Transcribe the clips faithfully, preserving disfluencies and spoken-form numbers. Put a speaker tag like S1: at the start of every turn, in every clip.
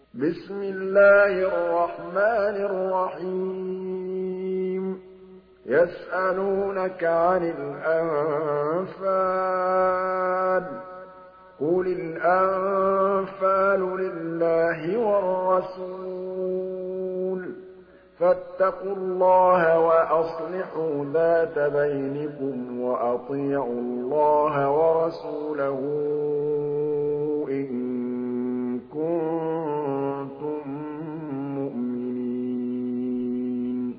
S1: بسم الله الرحمن الرحيم يسألونك عن الأنفال قل الأنفال لله والرسول فاتقوا الله وأصلحوا ذات بينكم وأطيعوا الله ورسوله إن كنتم مؤمنين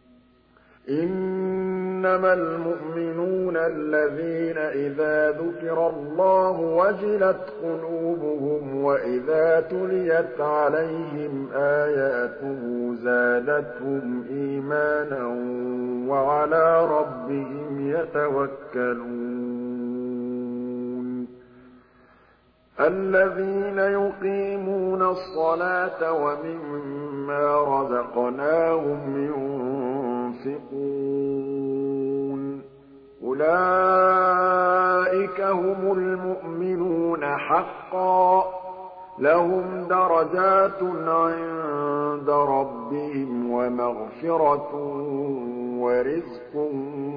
S1: إنما المؤمنون الذين إذا ذكر الله وجلت قلوبهم وإذا تليت عليهم آياته زادتهم إيمانا وعلى ربهم يتوكلون الذين يقيمون الصلاة ومما رزقناهم ينفقون أولئك هم المؤمنون حقا لهم درجات عند ربهم ومغفرة ورزق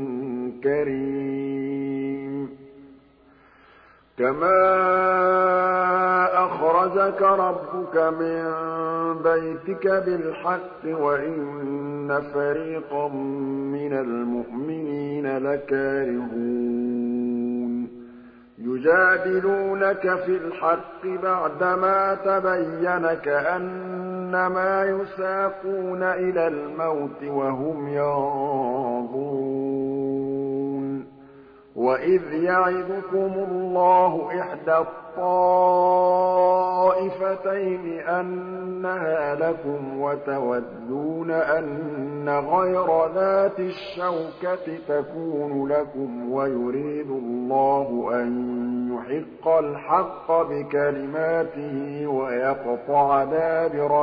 S1: كريم كما أخرجك ربك من بيتك بالحق وإن فريقا من المؤمنين لكارهون يجادلونك في الحق بعدما تبين كأنما يساقون إلى الموت وهم ينظرون وإذ يعدكم الله إحدى الطائفتين أنها لكم وتودون أن غير ذات الشوكة تكون لكم ويريد الله أن يحق الحق بكلماته ويقطع دابر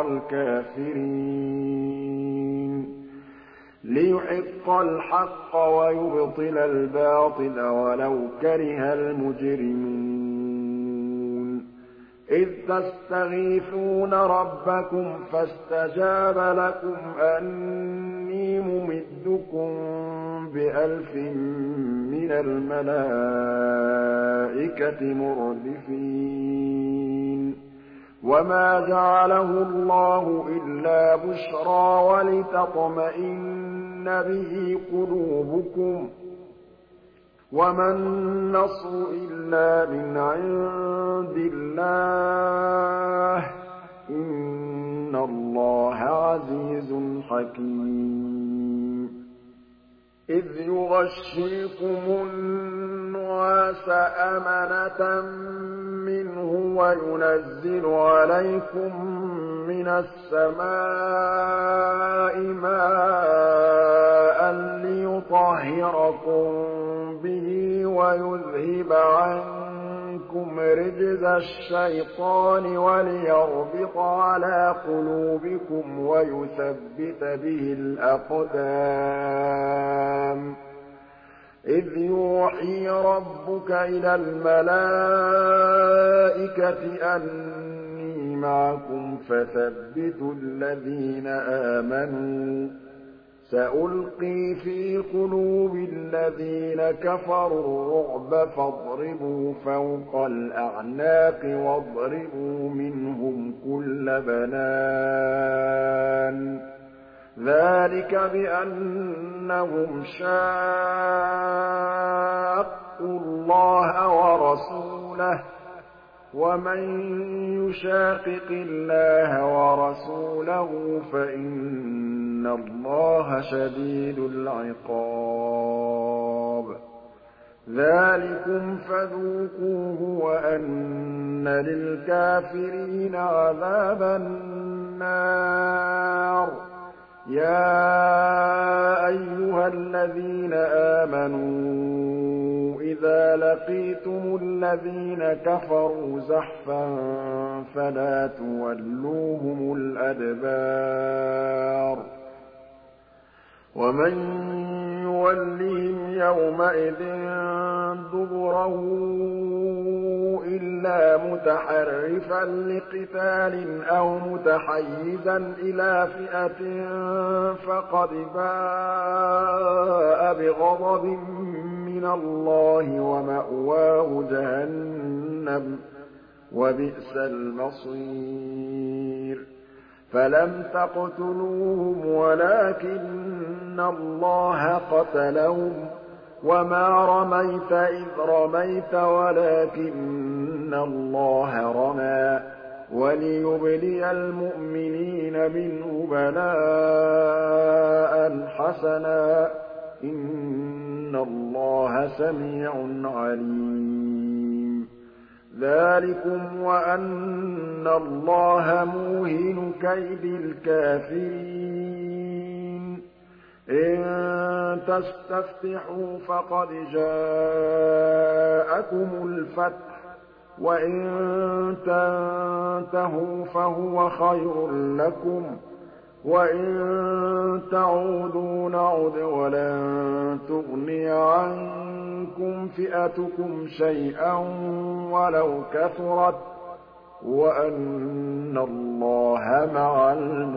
S1: الكافرين ليحق الحق ويبطل الباطل ولو كره المجرمون إذ تستغيثون ربكم فاستجاب لكم أني ممدكم بألف من الملائكة مردفين وما جعله الله إلا بشرى ولتطمئن به قلوبكم وما النصر إلا من عند الله إن الله عزيز حكيم إذ يغشيكم النعاس أمنة منه وينزل عليكم من السماء ماء ليطهركم به ويذهب عنكم رجز الشيطان وليربط على قلوبكم ويثبت به الأقدام إذ يوحي ربك إلى الملائكة أني معكم فثبتوا الذين آمنوا سألقي في قلوب الذين كفروا الرعب فاضربوا فوق الأعناق واضربوا منهم كل بنان ذلك بأنهم شاقوا الله ورسوله ومن يشاقق الله ورسوله فإن الله شديد العقاب ذلكم فذوقوه وأن للكافرين عذاب النار يا أيها الذين آمنوا إذا لقيتم الذين كفروا زحفا فلا تولوهم الأدبار ومن نُوَلِّهِمْ يَوْمَئِذٍ دُبُرَهُ إِلَّا مُتَحَرِّفًا لِّقِتَالٍ أَوْ مُتَحَيِّزًا إِلَىٰ فِئَةٍ فَقَدْ بَاءَ بِغَضَبٍ مِّنَ اللَّهِ وَمَأْوَاهُ جَهَنَّمُ ۖ وَبِئْسَ الْمَصِيرُ فَلَمْ تَقْتُلُوهُمْ وَلَٰكِنَّ اللَّهَ قَتَلَهُمْ ۚ وَمَا رَمَيْتَ إِذْ رَمَيْتَ وَلَٰكِنَّ اللَّهَ رَمَىٰ ۚ وَلِيُبْلِيَ الْمُؤْمِنِينَ مِنْهُ بَلَاءً حَسَنًا ۚ إِنَّ اللَّهَ سَمِيعٌ عَلِيمٌ ذَٰلِكُمْ وَأَنَّ اللَّهَ مُوهِنُ كَيْدِ الْكَافِرِينَ إِن تَسْتَفْتِحُوا فَقَدْ جَاءَكُمُ الْفَتْحُ ۖ وَإِن تَنتَهُوا فَهُوَ خَيْرٌ لَّكُمْ ۖ وَإِن تَعُودُوا نَعُدْ وَلَن تُغْنِيَ عَنكُمْ فِئَتُكُمْ شَيْئًا وَلَوْ كَثُرَتْ ۚ وَأَنَّ اللَّهَ مَعَ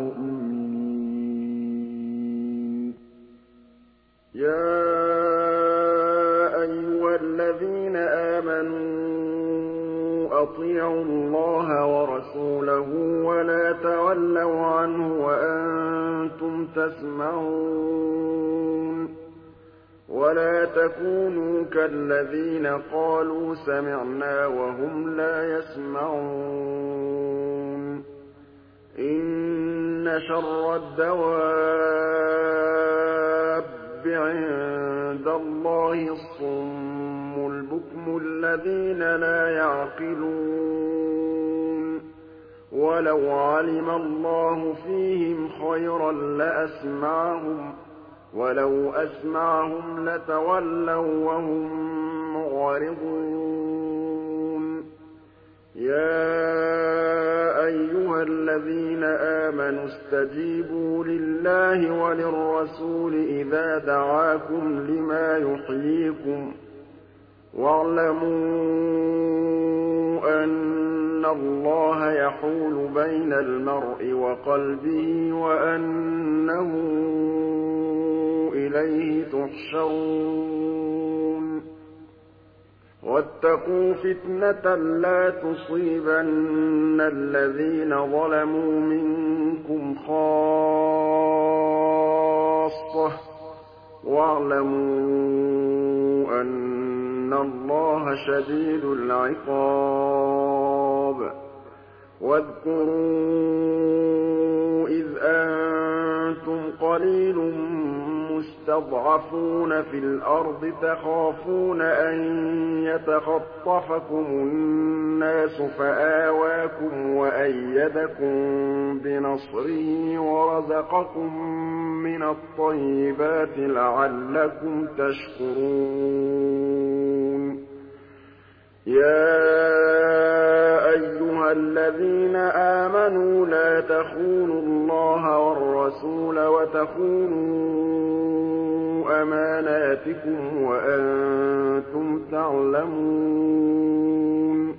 S1: الْمُؤْمِنِينَ يَا أَيُّهَا الَّذِينَ آمَنُوا أَطِيعُوا اللَّهَ وَرَسُولَهُ وَلَا تَوَلَّوْا عَنْهُ وَأَنتُمْ تَسْمَعُونَ وَلَا تَكُونُوا كَالَّذِينَ قَالُوا سَمِعْنَا وَهُمْ لَا يَسْمَعُونَ إِنَّ شَرَّ الدَّوَابِّ عِندَ اللَّهِ الصُّمُّ الْبُكْمُ الَّذِينَ لَا يَعْقِلُونَ وَلَوْ عَلِمَ اللَّهُ فِيهِمْ خَيْرًا لَّأَسْمَعَهُمْ ۖ وَلَوْ أَسْمَعَهُمْ لَتَوَلَّوا وَّهُم مُّعْرِضُونَ يَا أَيُّهَا الَّذِينَ آمَنُوا اسْتَجِيبُوا لِلَّهِ وَلِلرَّسُولِ إِذَا دَعَاكُمْ لِمَا يُحْيِيكُمْ ۖ وَاعْلَمُوا أَنَّ اللَّهَ يَحُولُ بَيْنَ الْمَرْءِ وَقَلْبِهِ وَأَنَّهُ إِلَيْهِ تُحْشَرُونَ وَاتَّقُوا فِتْنَةً لَّا تُصِيبَنَّ الَّذِينَ ظَلَمُوا مِنكُمْ خَاصَّةً ۖ وَاعْلَمُوا أَنَّ اللَّهَ شَدِيدُ الْعِقَابِ وَاذْكُرُوا إِذْ أَنتُمْ قَلِيلٌ مُّسْتَضْعَفُونَ فِي الْأَرْضِ تَخَافُونَ أَن يَتَخَطَّفَكُمُ النَّاسُ فَآوَاكُمْ وَأَيَّدَكُم بِنَصْرِهِ وَرَزَقَكُم مِّنَ الطَّيِّبَاتِ لَعَلَّكُمْ تَشْكُرُونَ يَا أَيُّهَا الَّذِينَ آمَنُوا لَا تَخُونُوا اللَّهَ وَالرَّسُولَ وَتَخُونُوا أَمَانَاتِكُمْ وَأَنتُمْ تَعْلَمُونَ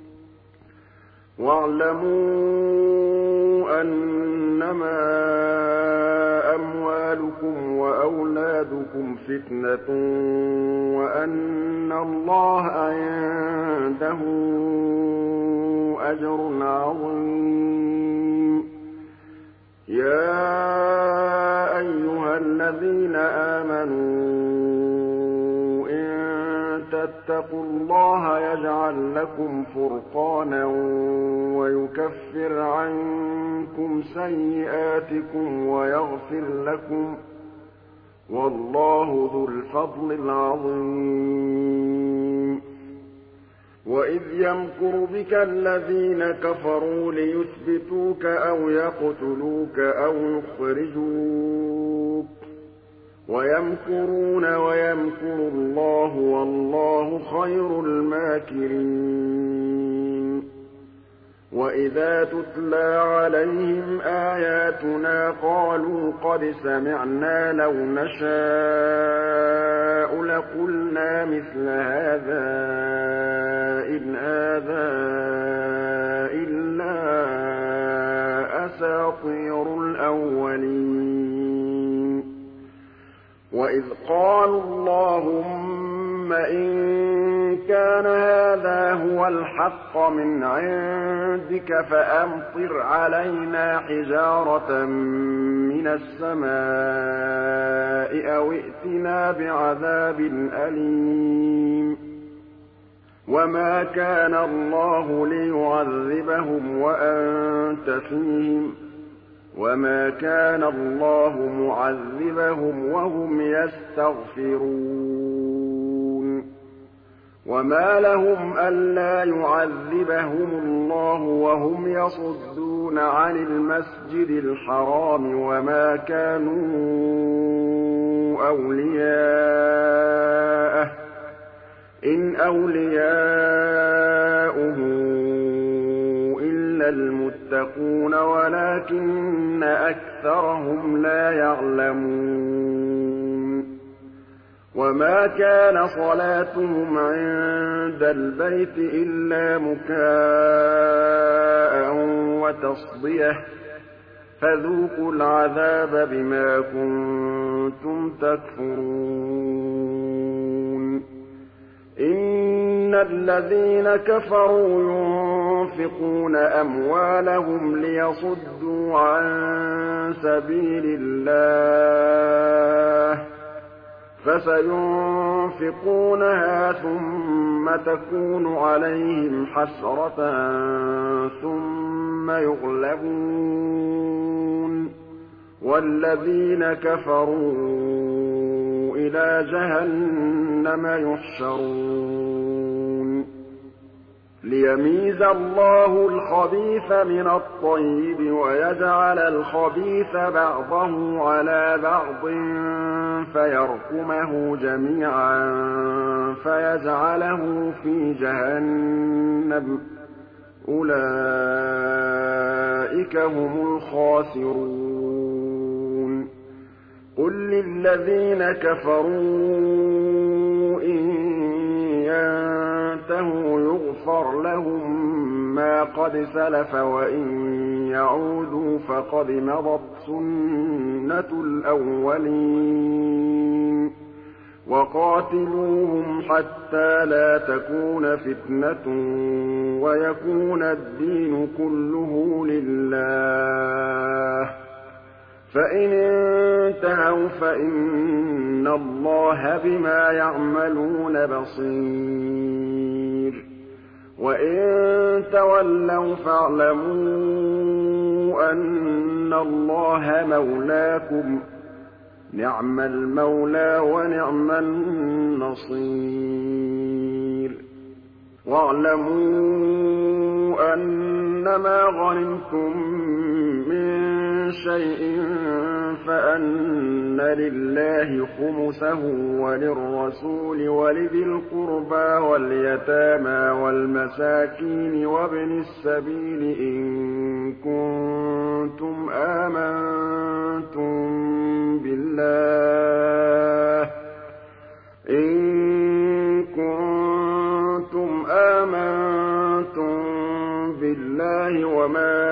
S1: وَاعْلَمُوا أَنَّمَا أَمْوَالُكُمْ وَأَوْلَادُكُمْ فِتْنَةٌ وَأَنَّ اللَّهَ عِندَهُ أَجْرٌ عَظِيمٌ يَا أَيُّهَا الَّذِينَ آمَنُوا إِن تَتَّقُوا اللَّهَ يَجْعَل لَّكُمْ فُرْقَانًا وَيُكَفِّرْ عَنكُمْ سَيِّئَاتِكُمْ وَيَغْفِرْ لَكُمْ ۗ وَاللَّهُ ذُو الْفَضْلِ الْعَظِيمِ وَإِذْ يَمْكُرُ بِكَ الَّذِينَ كَفَرُوا لِيُثْبِتُوكَ أَوْ يَقْتُلُوكَ أَوْ يُخْرِجُوكَ وَيَمْكُرُونَ وَيَمْكُرُ اللَّهُ وَاللَّهُ خَيْرُ الْمَاكِرِينَ وَإِذَا تُتْلَىٰ عَلَيْهِمْ آيَاتُنَا قَالُوا قَدْ سَمِعْنَا لَوْ نَشَاءُ لَقُلْنَا مِثْلَ هَٰذَا إِنْ هَٰذَا إِلَّا أَسَاطِيرُ الْأَوَّلِينَ وَإِذْ قَالُوا اللَّهُمَّ إِن كَانَ هَٰذَا هُوَ الْحَقَّ مِنْ عِندِكَ فَأَمْطِرْ عَلَيْنَا حِجَارَةً مِّنَ السَّمَاءِ أَوِ ائْتِنَا بِعَذَابٍ أَلِيمٍ وَمَا كَانَ اللَّهُ لِيُعَذِّبَهُمْ وَأَنتَ فِيهِمْ وَمَا كَانَ اللَّهُ مُعَذِّبَهُمْ وَهُمْ يَسْتَغْفِرُونَ وَمَا لَهُمْ أَلَّا يُعَذِّبَهُمُ اللَّهُ وَهُمْ يَصُدُّونَ عَنِ الْمَسْجِدِ الْحَرَامِ وَمَا كَانُوا أَوْلِيَاءَهُ إِنْ أَوْلِيَاؤُهُ إِلَّا الْمُتَّقُونَ وَلَٰكِنَّ أَكْثَرَهُمْ لَا يَعْلَمُونَ وَمَا كَانَ صَلَاتُهُمْ عِندَ الْبَيْتِ إِلَّا مُكَاءً وَتَصْدِيَةً فَذُوقُوا الْعَذَابَ بِمَا كُنتُمْ تَكْفُرُونَ إِنَّ الَّذِينَ كَفَرُوا يُنفِقُونَ أَمْوَالَهُمْ لِيَصُدُّوا عَن سَبِيلِ اللَّهِ فَسَيُنفِقُونَهَا ثُمَّ تَكُونُ عَلَيْهِمْ حَسْرَةً ثُمَّ يُغْلَبُونَ وَالَّذِينَ كَفَرُوا إِلَىٰ جَهَنَّمَ يُحْشَرُونَ لِيَمِيزَ اللَّهُ الْخَبِيثَ مِنَ الطَّيِّبِ وَيَجْعَلَ الْخَبِيثَ بَعْضَهُ عَلَىٰ بَعْضٍ فَيَرْكُمَهُ جَمِيعًا فَيَجْعَلَهُ فِي جَهَنَّمَ ۚ أُولَٰئِكَ هُمُ الْخَاسِرُونَ قُل لِّلَّذِينَ كَفَرُوا إِن يَنتَهُوا يُغْفَرْ لَهُم مَّا قَدْ سَلَفَ وَإِن يَعُودُوا فَقَدْ مَضَتْ سُنَّةُ الْأَوَّلِينَ وَقَاتِلُوهُمْ حَتَّىٰ لَا تَكُونَ فِتْنَةٌ وَيَكُونَ الدِّينُ كُلُّهُ لِلَّهِ ۖ فَإِنِ انتَهَوْا فَإِنَّ اللَّهَ بِمَا يَعْمَلُونَ بَصِيرٌ وَإِن تَوَلَّوْا فَاعْلَمُوا أَنَّ اللَّهَ مَوْلَاكُمْ ۚ نِعْمَ الْمَوْلَىٰ وَنِعْمَ النَّصِيرُ وَاعْلَمُوا أَنَّمَا غَنِمْتُم مِّن شَيْءٍ فَأَنَّ لِلَّهِ خُمُسَهُ وَلِلرَّسُولِ وَلِذِي الْقُرْبَىٰ وَالْيَتَامَىٰ وَالْمَسَاكِينِ وَابْنِ السَّبِيلِ إِن كُنتُمْ آمَنتُم بِاللَّهِ إِن كُنتُمْ آمَنتُم بِاللَّهِ وَمَا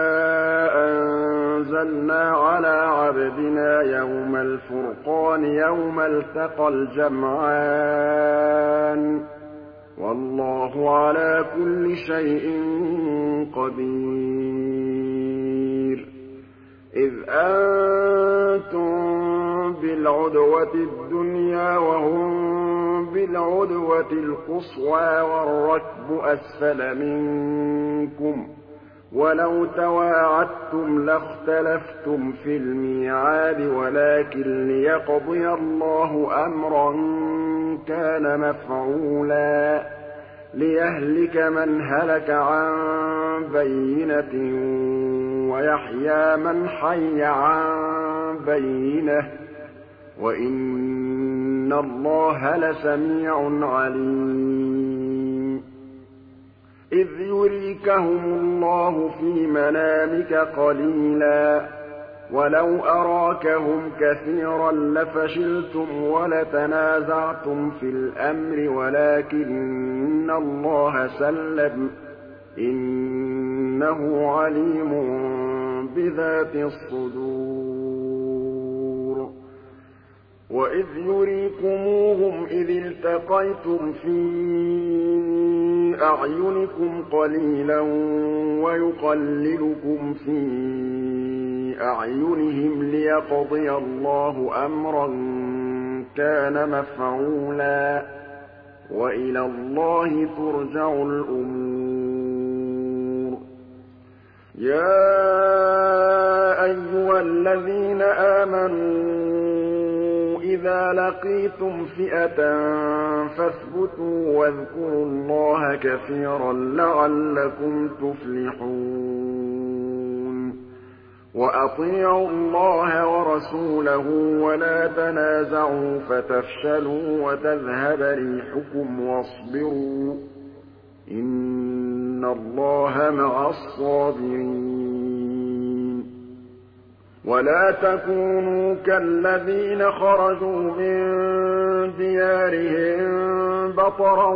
S1: أَنزَلْنَا عَلَىٰ عَبْدِنَا يَوْمَ الْفُرْقَانِ يَوْمَ الْتَقَى الْجَمْعَانِ ۗ وَاللَّهُ عَلَىٰ كُلِّ شَيْءٍ قَدِيرٌ إِذْ أَنتُم بِالْعُدْوَةِ الدُّنْيَا وَهُم بِالْعُدْوَةِ الْقُصْوَىٰ وَالرَّكْبُ أَسْفَلَ مِنكُمْ ۚ وَلَوْ تَوَاعَدتُّمْ لَاخْتَلَفْتُمْ فِي الْمِيعَادِ وَلَٰكِن لِّيَقْضِيَ اللَّهُ أَمْرًا كَانَ مَفْعُولًا لِّيَهْلِكَ مَنْ هَلَكَ عَن بَيِّنَةٍ وَيَحْيَىٰ مَنْ حَيَّ عَن بَيِّنَةٍ ۗ وَإِنَّ اللَّهَ لَسَمِيعٌ عَلِيمٌ إِذْ يُرِيكَهُمُ اللَّهُ فِي مَنَامِكَ قَلِيلًا وَلَوْ أَرَاكَهُمْ كَثِيرًا لَّفَشِلْتُمْ وَلَتَنَازَعْتُمْ فِي الْأَمْرِ وَلَٰكِنَّ اللَّهَ سَلَّمَ ۗ إِنَّهُ عَلِيمٌ بِذَاتِ الصُّدُورِ وَإِذْ يُرِيكُمُوهُمْ إِذِ الْتَقَيْتُمْ فِي أَعْيُنِكُمْ قَلِيلًا وَيُقَلِّلُكُمْ فِي أَعْيُنِهِمْ لِيَقْضِيَ اللَّهُ أَمْرًا كَانَ مَفْعُولًا ۗ وَإِلَى اللَّهِ تُرْجَعُ الْأُمُورُ يَا أَيُّهَا الَّذِينَ آمَنُوا إِذَا لَقِيتُمْ فِئَةً فَاثْبُتُوا وَاذْكُرُوا اللَّهَ كَثِيرًا لَّعَلَّكُمْ تُفْلِحُونَ وَأَطِيعُوا اللَّهَ وَرَسُولَهُ وَلَا تَنَازَعُوا فَتَفْشَلُوا وَتَذْهَبَ رِيحُكُمْ وَاصْبِرُوا ۚ إِنَّ اللَّهَ مَعَ الصَّابِرِينَ وَلَا تَكُونُوا كَالَّذِينَ خَرَجُوا مِن دِيَارِهِم بَطَرًا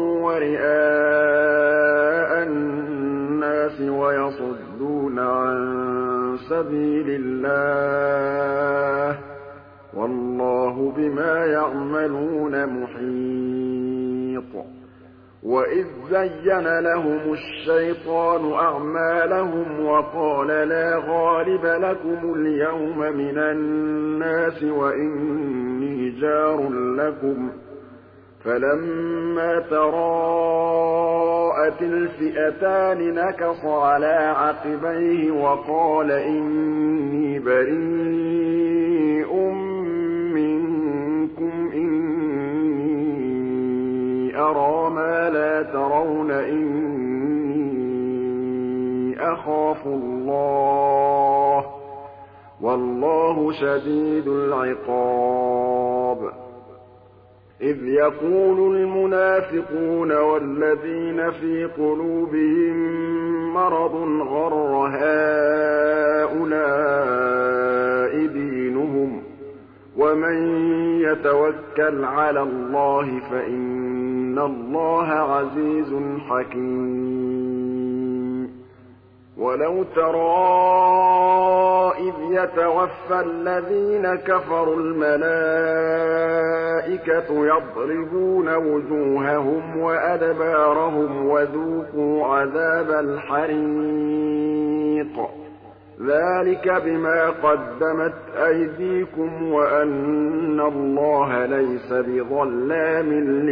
S1: وَرِئَاءَ النَّاسِ وَيَصُدُّونَ عَن سَبِيلِ اللَّهِ ۗ وَاللَّهُ بِمَا يَعْمَلُونَ مُحِيطٌ وَإِذ زَّيَّنَ لَهُمُ الشَّيْطَانُ أَعْمَالَهُمْ وَقَالَ لَا غَالِبَ لَكُمُ الْيَوْمَ مِنَ النَّاسِ وَإِنِّي جَارٌ لَّكُمْ ۖ فَلَمَّا تَرَاءَتِ الْفِئَتَانِ نَكَصَ عَلَىٰ عَقِبَيْهِ وَقَالَ إِنِّي بَرِيءٌ مِّنكُمْ إِنِّي أَرَىٰ مَا لَا تَرَوْنَ إِنِّي أَخَافُ اللَّهَ ۚ وَاللَّهُ شَدِيدُ الْعِقَابِ إِذْ يَقُولُ الْمُنَافِقُونَ وَالَّذِينَ فِي قُلُوبِهِم مَّرَضٌ غَرَّ هَٰؤُلَاءِ دِينُهُمْ ۗ وَمَن يَتَوَكَّلْ عَلَى اللَّهِ فَإِنَّ اللَّهَ عَزِيزٌ حَكِيمٌ وَلَوْ تَرَىٰ إِذْ يَتَوَفَّى الَّذِينَ كَفَرُوا الْمَلَائِكَةُ يَضْرِبُونَ وُجُوهَهُمْ وَأَدْبَارَهُمْ وَذُوقُوا عَذَابَ الْحَرِيقِ ذَٰلِكَ بِمَا قَدَّمَتْ أَيْدِيكُمْ وَأَنَّ اللَّهَ لَيْسَ بِظَلَّامٍ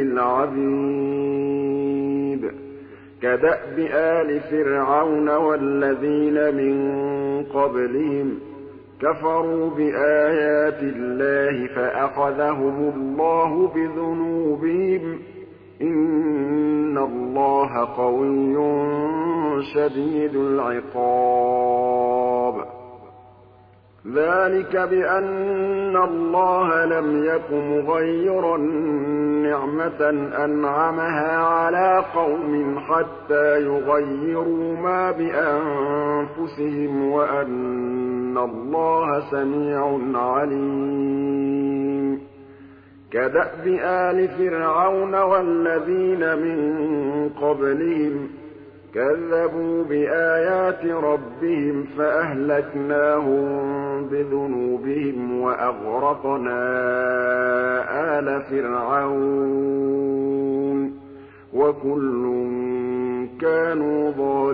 S1: لِّلْعَبِيدِ كَدَأْبِ آلِ فِرْعَوْنَ وَالَّذِينَ مِن قَبْلِهِمْ ۚ كَفَرُوا بِآيَاتِ اللَّهِ فَأَخَذَهُمُ اللَّهُ بِذُنُوبِهِمْ ۗ إِنَّ اللَّهَ قَوِيٌّ شَدِيدُ الْعِقَابِ ذَٰلِكَ بِأَنَّ اللَّهَ لَمْ يَكُ مُغَيِّرًا نِّعْمَةً أَنْعَمَهَا عَلَىٰ قَوْمٍ حَتَّىٰ يُغَيِّرُوا مَا بِأَنفُسِهِمْ ۙ وَأَنَّ اللَّهَ سَمِيعٌ عَلِيمٌ كَدَأْبِ آلِ فِرْعَوْنَ وَالَّذِينَ مِن قَبْلِهِمْ ۚ كَذَّبُوا بِآيَاتِ رَبِّهِمْ فَأَهْلَكْنَاهُم بِذُنُوبِهِمْ وَأَغْرَقْنَا آلَ فِرْعَوْنَ ۚ وَكُلٌّ كَانُوا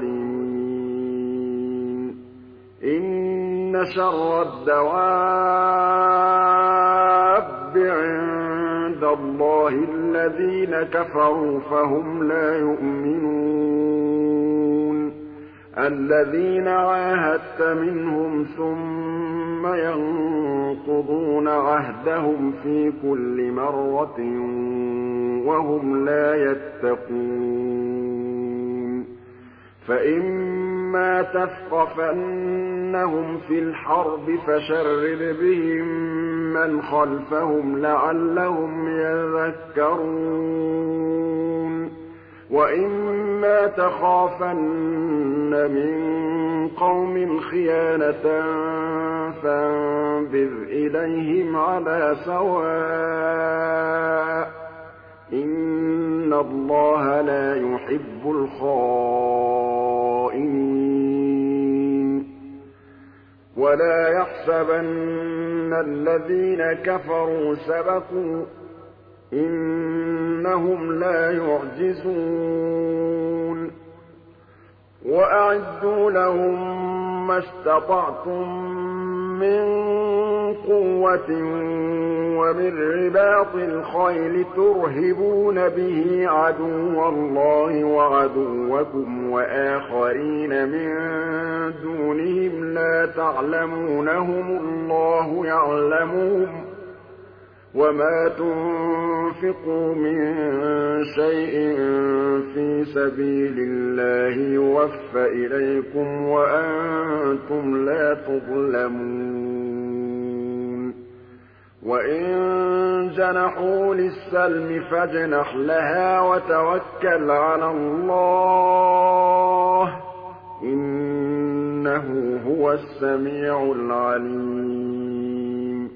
S1: ظَالِمِينَ إِنَّ شَرَّ الدَّوَابِّ عِندَ اللَّهِ الَّذِينَ كَفَرُوا فَهُمْ لَا يُؤْمِنُونَ الَّذِينَ عَاهَدتَّ مِنْهُمْ ثُمَّ يَنقُضُونَ عَهْدَهُمْ فِي كُلِّ مَرَّةٍ وَهُمْ لَا يَتَّقُونَ فَإِمَّا تَثْقَفَنَّهُمْ فِي الْحَرْبِ فَشَرِّدْ بِهِم مَّنْ خَلْفَهُمْ لَعَلَّهُمْ يَذَّكَّرُونَ وَإِمَّا تَخَافَنَّ مِن قَوْمٍ خِيَانَةً فَانبِذْ إِلَيْهِمْ عَلَىٰ سَوَاءٍ ۚ إِنَّ اللَّهَ لَا يُحِبُّ الْخَائِنِينَ وَلَا يَحْسَبَنَّ الَّذِينَ كَفَرُوا سَبَقُوا ۚ إِنَّهُمْ لَا يُعْجِزُونَ وَأَعِدُّوا لَهُم مَّا اسْتَطَعْتُم مِّن قُوَّةٍ وَمِن رِّبَاطِ الْخَيْلِ تُرْهِبُونَ بِهِ عَدُوَّ اللَّهِ وَعَدُوَّكُمْ وَآخَرِينَ مِن دُونِهِمْ لَا تَعْلَمُونَهُمُ اللَّهُ يَعْلَمُهُمْ ۚ وَمَا تُنفِقُوا مِن شَيْءٍ فِي سَبِيلِ اللَّهِ يُوَفَّ إِلَيْكُمْ وَأَنتُمْ لَا تُظْلَمُونَ وَإِن جَنَحُوا لِلسَّلْمِ فَاجْنَحْ لَهَا وَتَوَكَّلْ عَلَى اللَّهِ ۚ إِنَّهُ هُوَ السَّمِيعُ الْعَلِيمُ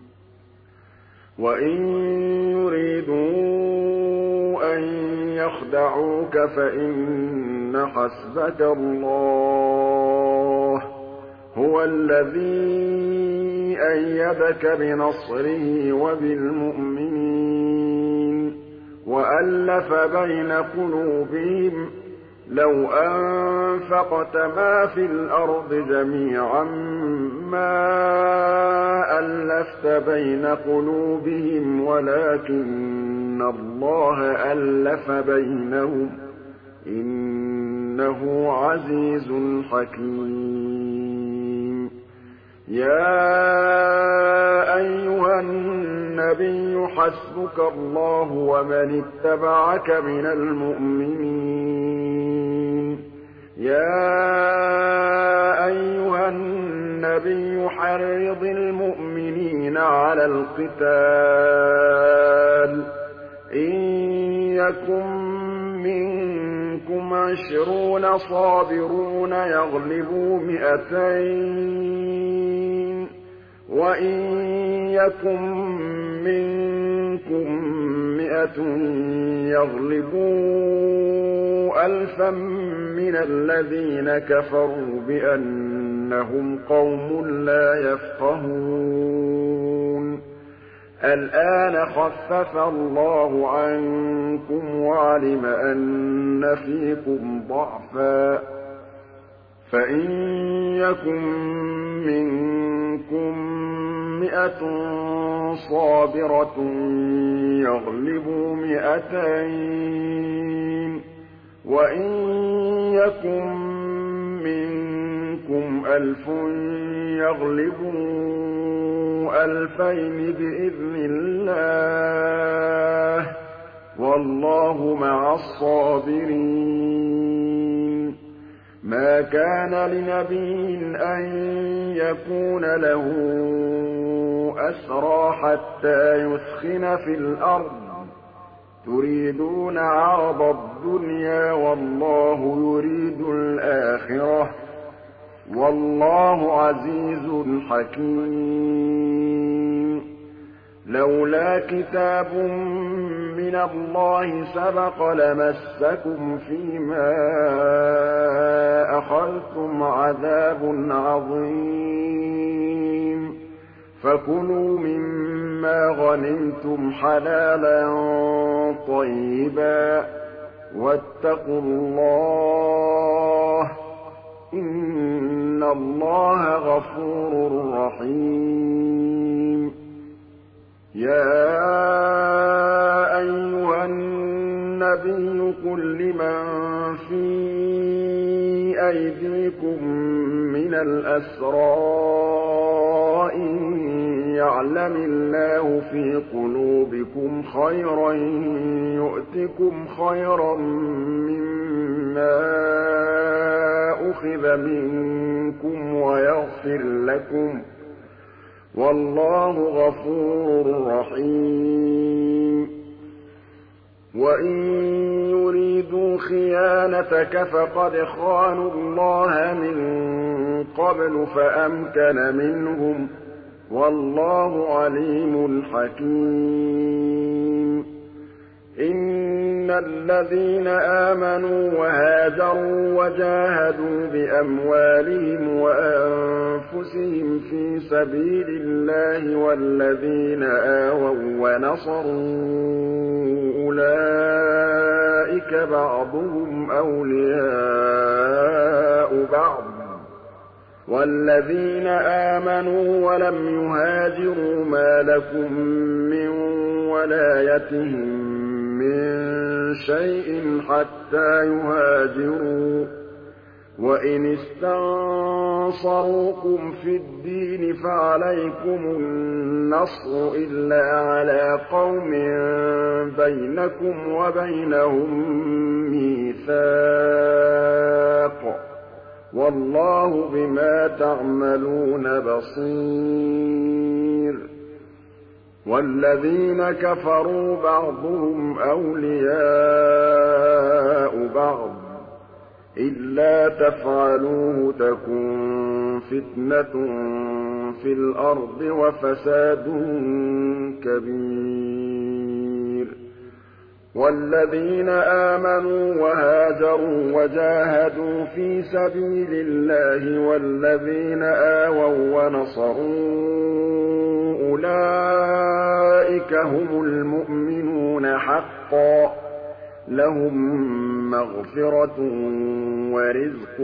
S1: وَإِن يُرِيدُوا أَن يَخْدَعُوكَ فَإِنَّ حَسْبَكَ اللَّهُ ۚ هُوَ الَّذِي أَيَّدَكَ بِنَصْرِهِ وَبِالْمُؤْمِنِينَ وَأَلَّفَ بَيْنَ قُلُوبِهِمْ ۚ لَوْ أَنفَقْتَ مَا فِي الْأَرْضِ جَمِيعًا مَّا أَلَّفْتَ بَيْنَ قُلُوبِهِمْ وَلَٰكِنَّ اللَّهَ أَلَّفَ بَيْنَهُمْ ۚ إِنَّهُ عَزِيزٌ حَكِيمٌ يَا أَيُّهَا النَّبِيُّ حَسْبُكَ اللَّهُ وَمَنِ اتَّبَعَكَ مِنَ الْمُؤْمِنِينَ يَا أَيُّهَا النَّبِيُّ حَرِّضِ الْمُؤْمِنِينَ عَلَى الْقِتَالِ ۚ إِن يَكُن مِّنكُمْ عِشْرُونَ صَابِرُونَ يَغْلِبُوا مِائَتَيْنِ ۚ وَإِن يَكُن مِّنكُم مِّائَةٌ يَغْلِبُوا أَلْفًا مِّنَ الَّذِينَ كَفَرُوا بِأَنَّهُمْ قَوْمٌ لَّا يَفْقَهُونَ الْآنَ خَفَّفَ اللَّهُ عَنكُمْ وَعَلِمَ أَنَّ فِيكُمْ ضَعْفًا ۚ فَإِن يَكُن مِّنكُم مِّائَةٌ صَابِرَةٌ يَغْلِبُوا مِائَتَيْنِ ۚ وَإِن يَكُن مِّنكُمْ أَلْفٌ يَغْلِبُوا أَلْفَيْنِ بِإِذْنِ اللَّهِ ۗ وَاللَّهُ مَعَ الصَّابِرِينَ مَا كَانَ لِنَبِيٍّ أَن يَكُونَ لَهُ أَسْرَىٰ حَتَّىٰ يُثْخِنَ فِي الْأَرْضِ ۚ تُرِيدُونَ عَرَضَ الدُّنْيَا وَاللَّهُ يُرِيدُ الْآخِرَةَ ۗ وَاللَّهُ عَزِيزٌ حَكِيمٌ لَّوْلَا كِتَابٌ مِّنَ اللَّهِ سَبَقَ لَمَسَّكُمْ فِيمَا أَخَذْتُمْ عَذَابٌ عَظِيمٌ فَكُلُوا مِمَّا غَنِمْتُمْ حَلَالًا طَيِّبًا وَاتَّقُوا اللَّهَ ۚ إِنَّ اللَّهَ غَفُورٌ رَّحِيمٌ يَا أَيُّهَا النَّبِيُّ قُل لِّمَن فِي أَيْدِيكُم مِّنَ الْأَسْرَىٰ إِن يَعْلَمِ اللَّهُ فِي قُلُوبِكُمْ خَيْرًا يُؤْتِكُمْ خَيْرًا مِّمَّا أُخِذَ مِنكُمْ وَيَغْفِرْ لَكُمْ ۗ وَاللَّهُ غَفُورٌ رَّحِيمٌ وَإِن يريدوا خيانتك فقد خانوا الله من قبل فأمكن منهم والله عليم حكيم إن الذين آمنوا وهاجروا وجاهدوا بأموالهم وأنفسهم في سبيل الله والذين آووا ونصروا أولئك بعضهم أولياء بعض والذين آمنوا ولم يهاجروا ما لكم من ولايتهم من شيء حتى يهاجروا وإن استنصروكم في الدين فعليكم النصر إلا على قوم بينكم وبينهم ميثاق والله بما تعملون بصير والذين كفروا بعضهم أولياء بعض إلا تفعلوه تكن فتنة في الأرض وفساد كبير والذين آمنوا وهاجروا وجاهدوا في سبيل الله والذين آووا ونصروا أولئك هم المؤمنون حقا لهم مغفرة ورزق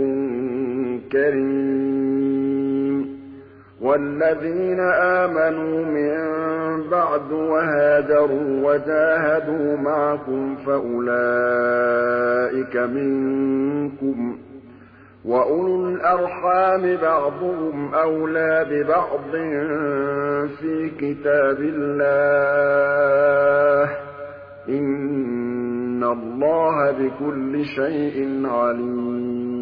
S1: كريم والذين آمنوا من بعد وهاجروا وجاهدوا معكم فأولئك منكم وأولو الأرحام بعضهم أولى ببعض في كتاب الله إن الله بكل شيء عليم